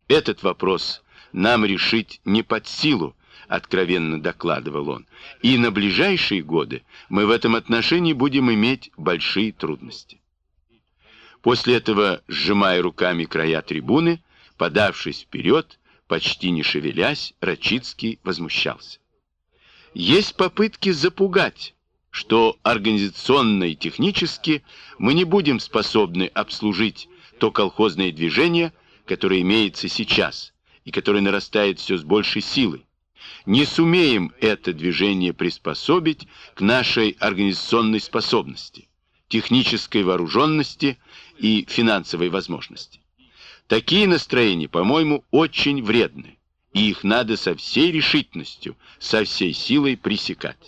Этот вопрос нам решить не под силу, откровенно докладывал он, и на ближайшие годы мы в этом отношении будем иметь большие трудности. После этого, сжимая руками края трибуны, подавшись вперед, почти не шевелясь, Рачицкий возмущался. Есть попытки запугать, что организационно и технически мы не будем способны обслужить то колхозное движение, которое имеется сейчас и которое нарастает все с большей силой. Не сумеем это движение приспособить к нашей организационной способности, технической вооруженности и финансовой возможности. Такие настроения, по-моему, очень вредны, и их надо со всей решительностью, со всей силой пресекать.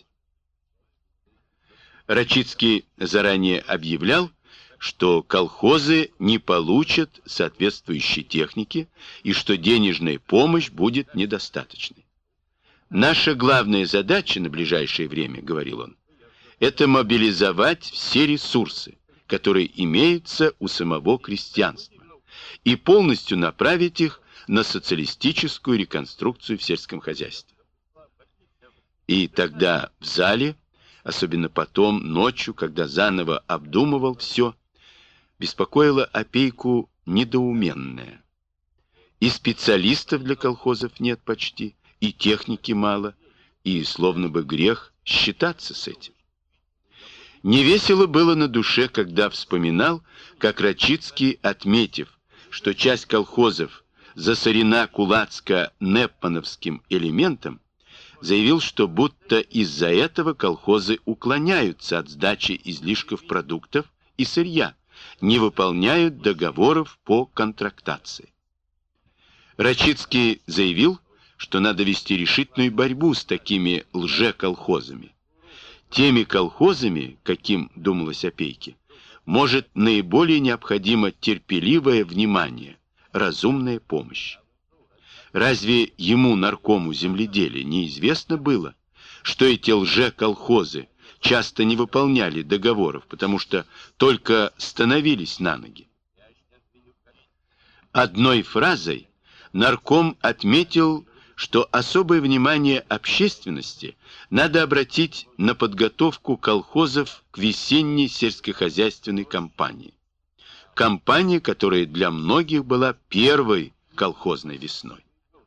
Рачицкий заранее объявлял, что колхозы не получат соответствующей техники и что денежная помощь будет недостаточной. Наша главная задача на ближайшее время, говорил он, это мобилизовать все ресурсы, которые имеются у самого крестьянства, и полностью направить их на социалистическую реконструкцию в сельском хозяйстве. И тогда в зале, особенно потом, ночью, когда заново обдумывал все, беспокоило опейку недоуменное. И специалистов для колхозов нет почти, и техники мало, и словно бы грех считаться с этим. Невесело было на душе, когда вспоминал, как Рачицкий, отметив, что часть колхозов засорена кулацко-непмановским элементом, заявил, что будто из-за этого колхозы уклоняются от сдачи излишков продуктов и сырья, не выполняют договоров по контрактации. Рачицкий заявил, что надо вести решительную борьбу с такими лже-колхозами. Теми колхозами, каким думалось опейке, может наиболее необходимо терпеливое внимание, разумная помощь. Разве ему, наркому земледелия, неизвестно было, что эти лже-колхозы часто не выполняли договоров, потому что только становились на ноги? Одной фразой нарком отметил, что особое внимание общественности надо обратить на подготовку колхозов к весенней сельскохозяйственной кампании. Кампания, которая для многих была первой колхозной весной.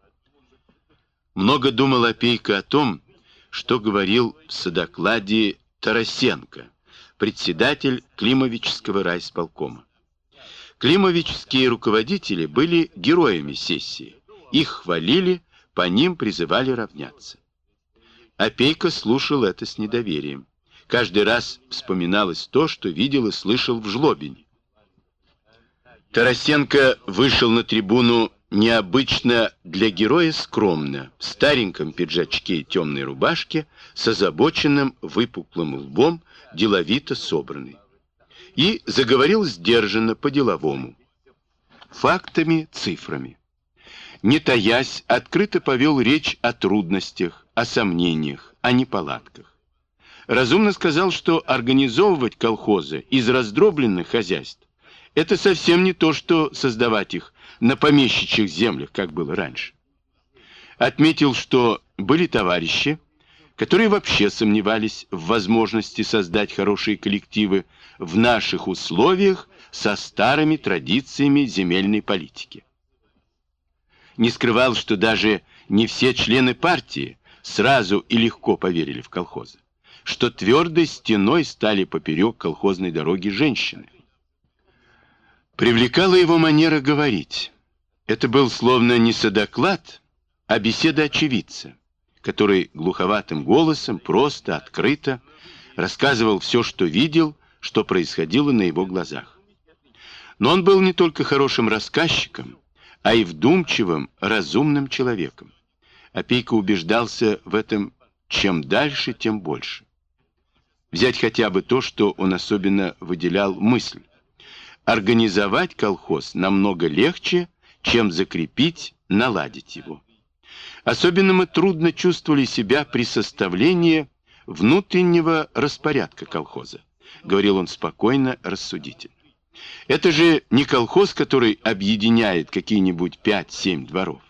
Много думал опейка о том, что говорил в содокладе Тарасенко, председатель Климовического райисполкома. Климовические руководители были героями сессии. Их хвалили, по ним призывали равняться. Опейка слушал это с недоверием. Каждый раз вспоминалось то, что видел и слышал в Жлобине. Тарасенко вышел на трибуну необычно для героя скромно, в стареньком пиджачке и темной рубашке, с озабоченным выпуклым лбом, деловито собранный. И заговорил сдержанно, по-деловому. Фактами, цифрами. Не таясь, открыто повел речь о трудностях, о сомнениях, о неполадках. Разумно сказал, что организовывать колхозы из раздробленных хозяйств — это совсем не то, что создавать их на помещичьих землях, как было раньше. Отметил, что были товарищи, которые вообще сомневались в возможности создать хорошие коллективы в наших условиях со старыми традициями земельной политики. Не скрывал, что даже не все члены партии сразу и легко поверили в колхозы, что твердой стеной стали поперек колхозной дороги женщины. Привлекала его манера говорить. Это был словно не содоклад, а беседа очевидца, который глуховатым голосом, просто, открыто рассказывал все, что видел, что происходило на его глазах. Но он был не только хорошим рассказчиком, а и вдумчивым, разумным человеком. Опейка убеждался в этом чем дальше, тем больше. Взять хотя бы то, что он особенно выделял мысль. Организовать колхоз намного легче, чем закрепить, наладить его. Особенно мы трудно чувствовали себя при составлении внутреннего распорядка колхоза, говорил он спокойно, рассудительно. Это же не колхоз, который объединяет какие-нибудь 5-7 дворов.